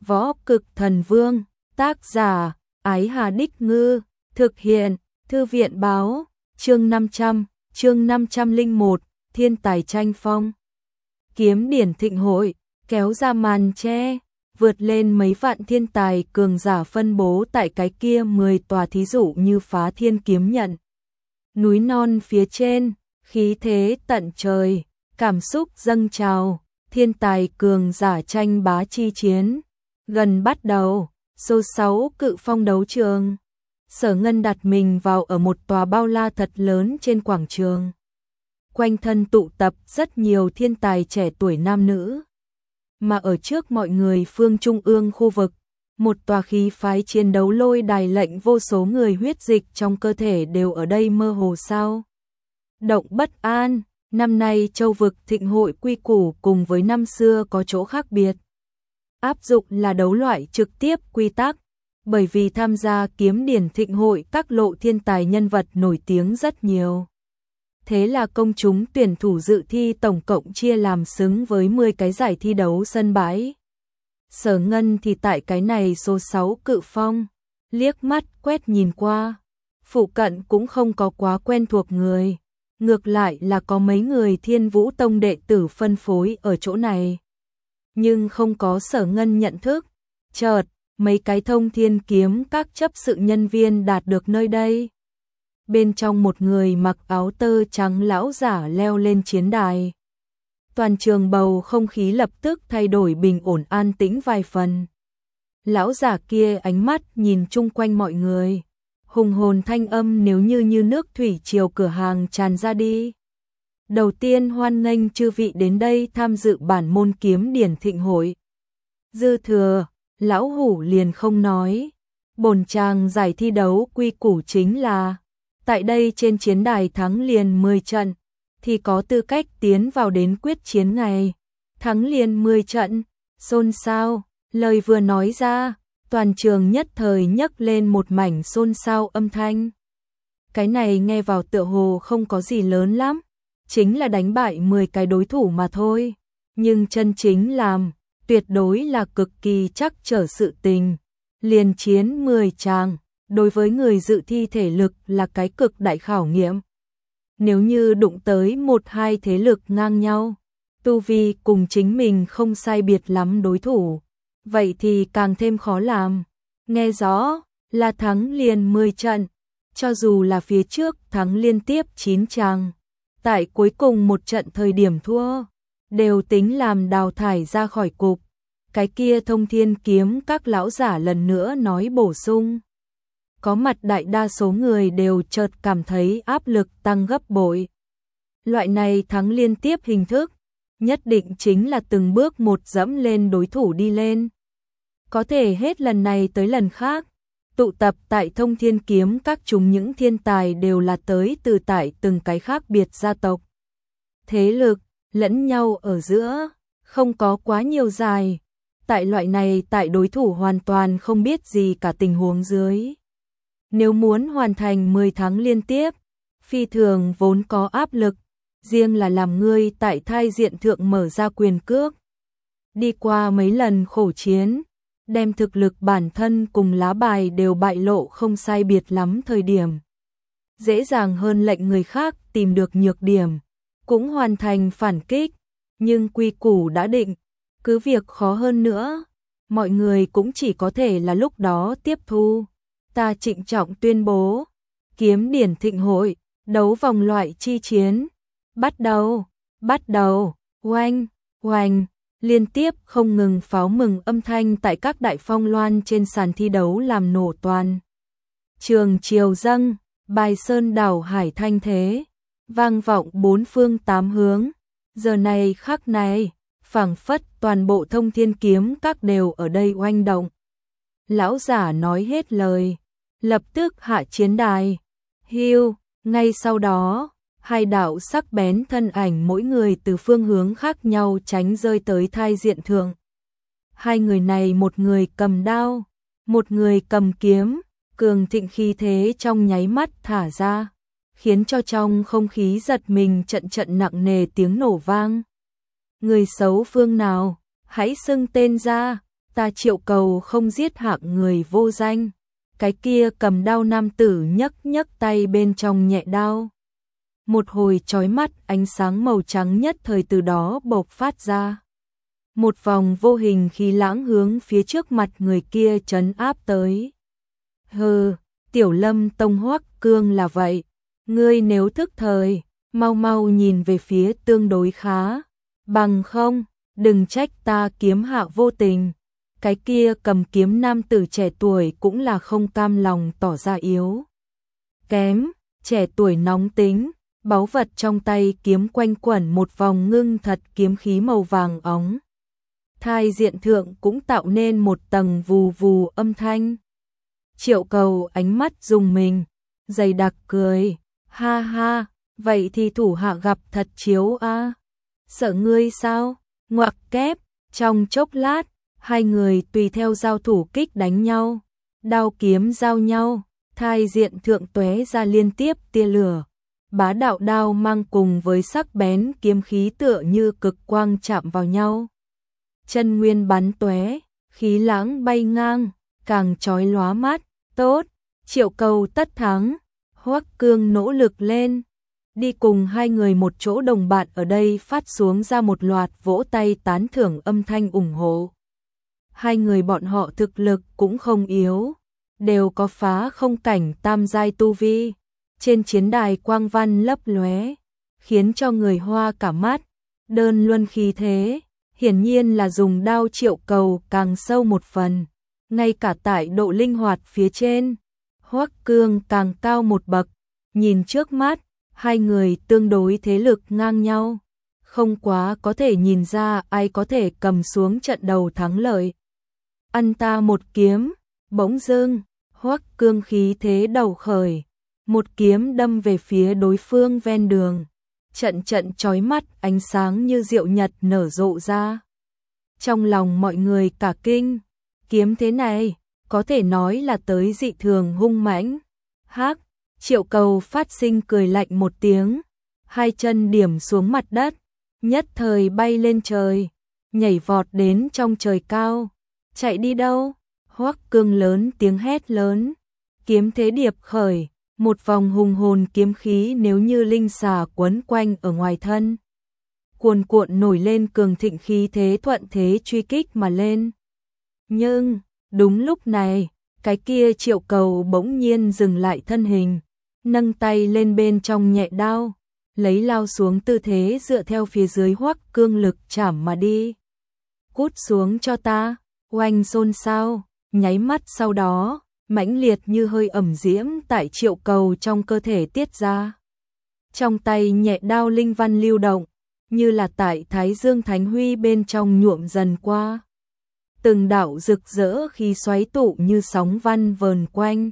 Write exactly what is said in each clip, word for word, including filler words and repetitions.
Võ Cực Thần Vương, tác giả, Ái Hà Đích Ngư, thực hiện, Thư viện Báo, chương năm trăm, chương năm trăm lẻ một, Thiên tài tranh phong. Kiếm điển thịnh hội, kéo ra màn che, vượt lên mấy vạn thiên tài cường giả phân bố tại cái kia mười tòa thí dụ như Phá Thiên Kiếm Nhận. Núi non phía trên, khí thế tận trời, cảm xúc dâng trào, thiên tài cường giả tranh bá chi chiến. Gần bắt đầu, số sáu cự phong đấu trường. Sở Ngân đặt mình vào ở một tòa bao la thật lớn trên quảng trường. Quanh thân tụ tập rất nhiều thiên tài trẻ tuổi nam nữ. Mà ở trước mọi người phương trung ương khu vực, một tòa khí phái chiến đấu lôi đài lệnh vô số người huyết dịch trong cơ thể đều ở đây mơ hồ sao động bất an. Năm nay châu vực thịnh hội quy củ cùng với năm xưa có chỗ khác biệt. Áp dụng là đấu loại trực tiếp quy tắc, bởi vì tham gia kiếm điển thịnh hội các lộ thiên tài nhân vật nổi tiếng rất nhiều. Thế là công chúng tuyển thủ dự thi tổng cộng chia làm xứng với mười cái giải thi đấu sân bãi. Sở Ngân thì tại cái này số sáu cự phong, liếc mắt quét nhìn qua, phụ cận cũng không có quá quen thuộc người, ngược lại là có mấy người Thiên Vũ Tông đệ tử phân phối ở chỗ này. Nhưng không có Sở Ngân nhận thức, chợt, mấy cái thông thiên kiếm các chấp sự nhân viên đạt được nơi đây. Bên trong một người mặc áo tơ trắng lão giả leo lên chiến đài. Toàn trường bầu không khí lập tức thay đổi bình ổn an tĩnh vài phần. Lão giả kia ánh mắt nhìn chung quanh mọi người. Hùng hồn thanh âm nếu như như nước thủy triều cửa hàng tràn ra đi. Đầu tiên hoan nghênh chư vị đến đây tham dự bản môn kiếm điển thịnh hội. Dư thừa, lão hủ liền không nói. Bổn chàng giải thi đấu quy củ chính là tại đây trên chiến đài thắng liền mười trận thì có tư cách tiến vào đến quyết chiến ngày. Thắng liền mười trận, xôn xao, lời vừa nói ra, toàn trường nhất thời nhấc lên một mảnh xôn xao âm thanh. Cái này nghe vào tựa hồ không có gì lớn lắm, chính là đánh bại mười cái đối thủ mà thôi, nhưng chân chính làm, tuyệt đối là cực kỳ chắc trở sự tình. Liền chiến mười tràng, đối với người dự thi thể lực là cái cực đại khảo nghiệm. Nếu như đụng tới một hai thế lực ngang nhau, tu vi cùng chính mình không sai biệt lắm đối thủ, vậy thì càng thêm khó làm. Nghe rõ, là thắng liền mười trận, cho dù là phía trước thắng liên tiếp chín tràng, tại cuối cùng một trận thời điểm thua, đều tính làm đào thải ra khỏi cục. Cái kia thông thiên kiếm các lão giả lần nữa nói bổ sung. Có mặt đại đa số người đều chợt cảm thấy áp lực tăng gấp bội. Loại này thắng liên tiếp hình thức, nhất định chính là từng bước một dẫm lên đối thủ đi lên. Có thể hết lần này tới lần khác, tụ tập tại thông thiên kiếm các chúng những thiên tài đều là tới từ tại từng cái khác biệt gia tộc. Thế lực, lẫn nhau ở giữa, không có quá nhiều dài. Tại loại này tại đối thủ hoàn toàn không biết gì cả tình huống dưới. Nếu muốn hoàn thành mười tháng liên tiếp, phi thường vốn có áp lực, riêng là làm ngươi tại thai diện thượng mở ra quyền cước. Đi qua mấy lần khổ chiến, đem thực lực bản thân cùng lá bài đều bại lộ không sai biệt lắm thời điểm. Dễ dàng hơn lệnh người khác tìm được nhược điểm, cũng hoàn thành phản kích, nhưng quy củ đã định, cứ việc khó hơn nữa, mọi người cũng chỉ có thể là lúc đó tiếp thu. Ta trịnh trọng tuyên bố, kiếm điển thịnh hội, đấu vòng loại chi chiến, bắt đầu, bắt đầu, oanh, oanh, liên tiếp không ngừng pháo mừng âm thanh tại các đại phong loan trên sàn thi đấu làm nổ toàn. Trường triều dâng, bài sơn đảo hải thanh thế, vang vọng bốn phương tám hướng, giờ này khắc này, phảng phất toàn bộ thông thiên kiếm các đều ở đây oanh động. Lão giả nói hết lời, lập tức hạ chiến đài. Hiu, ngay sau đó, hai đạo sắc bén thân ảnh mỗi người từ phương hướng khác nhau tránh rơi tới thai diện thượng. Hai người này một người cầm đao, một người cầm kiếm, cường thịnh khí thế trong nháy mắt thả ra, khiến cho trong không khí giật mình trận trận nặng nề tiếng nổ vang. Người xấu phương nào, hãy xưng tên ra, ta Triệu Cầu không giết hạng người vô danh. Cái kia cầm đao nam tử nhấc nhấc tay bên trong nhẹ đao. Một hồi chói mắt ánh sáng màu trắng nhất thời từ đó bộc phát ra. Một vòng vô hình khí lãng hướng phía trước mặt người kia trấn áp tới. Hừ, Tiểu Lâm Tông Hoắc Cương là vậy. Ngươi nếu thức thời, mau mau nhìn về phía tương đối khá. Bằng không, đừng trách ta kiếm hạ vô tình. Cái kia cầm kiếm nam tử trẻ tuổi cũng là không cam lòng tỏ ra yếu kém, trẻ tuổi nóng tính, báu vật trong tay kiếm quanh quẩn một vòng ngưng thật kiếm khí màu vàng óng. Thai diện thượng cũng tạo nên một tầng vù vù âm thanh. Triệu Cầu ánh mắt rùng mình, dày đặc cười, ha ha, vậy thì thủ hạ gặp thật chiếu a. Sợ ngươi sao? Ngoặc kép, trong chốc lát, hai người tùy theo giao thủ kích đánh nhau, đao kiếm giao nhau, thai diện thượng tóe ra liên tiếp tia lửa. Bá đạo đao mang cùng với sắc bén kiếm khí tựa như cực quang chạm vào nhau. Chân nguyên bắn tóe, khí lãng bay ngang, càng chói lóa mắt. Tốt, Triệu Cầu tất thắng. Hoắc Cương nỗ lực lên, đi cùng hai người một chỗ. Đồng bạn ở đây phát xuống ra một loạt vỗ tay tán thưởng âm thanh ủng hộ. Hai người bọn họ thực lực cũng không yếu, đều có phá không cảnh tam giai tu vi. Trên chiến đài quang văn lấp lóe, khiến cho người hoa cả mắt. Đơn luân khí thế, hiển nhiên là dùng đao Triệu Cầu càng sâu một phần. Ngay cả tại độ linh hoạt phía trên, Hoắc Cương càng cao một bậc. Nhìn trước mắt, hai người tương đối thế lực ngang nhau, không quá có thể nhìn ra ai có thể cầm xuống trận đầu thắng lợi. Ăn ta một kiếm, bỗng dưng, Hoắc Cương khí thế đầu khởi, một kiếm đâm về phía đối phương ven đường. Trận trận chói mắt, ánh sáng như diệu nhật nở rộ ra. Trong lòng mọi người cả kinh, kiếm thế này, có thể nói là tới dị thường hung mãnh. Hắc, Triệu Cầu phát sinh cười lạnh một tiếng, hai chân điểm xuống mặt đất, nhất thời bay lên trời, nhảy vọt đến trong trời cao. Chạy đi đâu? Hoắc Cương lớn tiếng hét lớn, kiếm thế điệp khởi, một vòng hùng hồn kiếm khí nếu như linh xà quấn quanh ở ngoài thân. Cuồn cuộn nổi lên cường thịnh khí thế thuận thế truy kích mà lên. Nhưng, đúng lúc này, cái kia Triệu Cầu bỗng nhiên dừng lại thân hình, nâng tay lên bên trong nhẹ đao, lấy lao xuống tư thế dựa theo phía dưới Hoắc Cương lực chảm mà đi. Cút xuống cho ta, oanh xôn xao, nháy mắt sau đó, mãnh liệt như hơi ẩm diễm tại Triệu Cầu trong cơ thể tiết ra. Trong tay nhẹ đao linh văn lưu động, như là tại Thái Dương Thánh Huy bên trong nhuộm dần qua. Từng đạo rực rỡ khí xoáy tụ như sóng văn vờn quanh.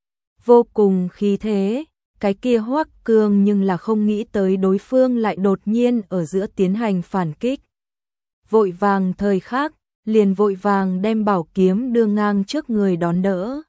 Vô cùng khí thế, cái kia Hoắc Cương nhưng là không nghĩ tới đối phương lại đột nhiên ở giữa tiến hành phản kích. Vội vàng thời khắc, liền vội vàng đem bảo kiếm đưa ngang trước người đón đỡ.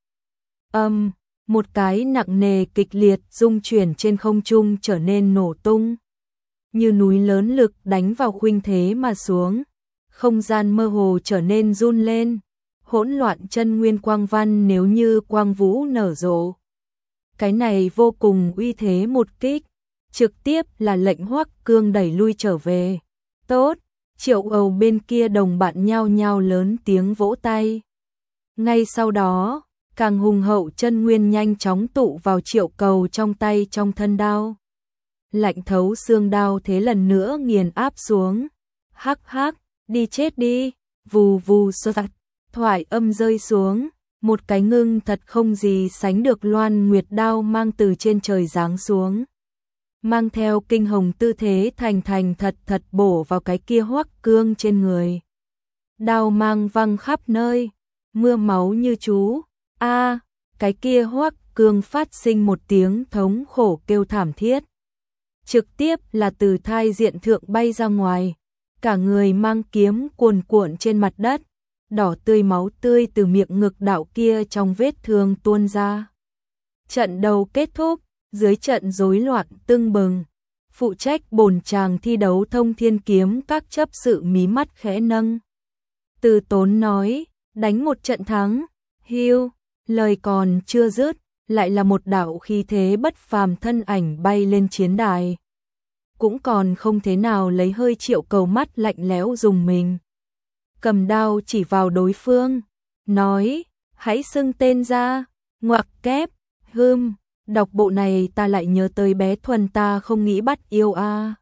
Âm, um, một cái nặng nề kịch liệt rung chuyển trên không trung trở nên nổ tung. Như núi lớn lực đánh vào khuynh thế mà xuống. Không gian mơ hồ trở nên run lên, hỗn loạn chân nguyên quang văn nếu như quang vũ nở rộ. Cái này vô cùng uy thế một kích, trực tiếp là lệnh Hoắc Cương đẩy lui trở về. Tốt, Triệu Cầu bên kia đồng bạn nhao nhao lớn tiếng vỗ tay. Ngay sau đó, càng hùng hậu chân nguyên nhanh chóng tụ vào Triệu Cầu trong tay trong thân đao. Lạnh thấu xương đao thế lần nữa nghiền áp xuống. Hắc hắc, đi chết đi, vù vù sơ tạch, thoại âm rơi xuống, một cái ngưng thật không gì sánh được loan nguyệt đao mang từ trên trời giáng xuống. Mang theo kinh hồng tư thế thành thành thật thật bổ vào cái kia Hoắc Cương trên người. Đao mang văng khắp nơi, mưa máu như chú. A, cái kia Hoắc Cương phát sinh một tiếng thống khổ kêu thảm thiết. Trực tiếp là từ thai diện thượng bay ra ngoài, cả người mang kiếm cuồn cuộn trên mặt đất, đỏ tươi máu tươi từ miệng ngực đạo kia trong vết thương tuôn ra. Trận đầu kết thúc, dưới trận rối loạn tưng bừng, phụ trách bổn tràng thi đấu Thông Thiên Kiếm các chấp sự mí mắt khẽ nâng. Từ Tốn nói, đánh một trận thắng. Hưu, lời còn chưa dứt, lại là một đạo khí thế bất phàm thân ảnh bay lên chiến đài. Cũng còn không thế nào lấy hơi Triệu Cầu mắt lạnh lẽo dùng mình. Cầm đao chỉ vào đối phương, nói, hãy xưng tên ra, ngoặc kép, hưm, đọc bộ này ta lại nhớ tới bé Thuần ta không nghĩ bắt yêu a.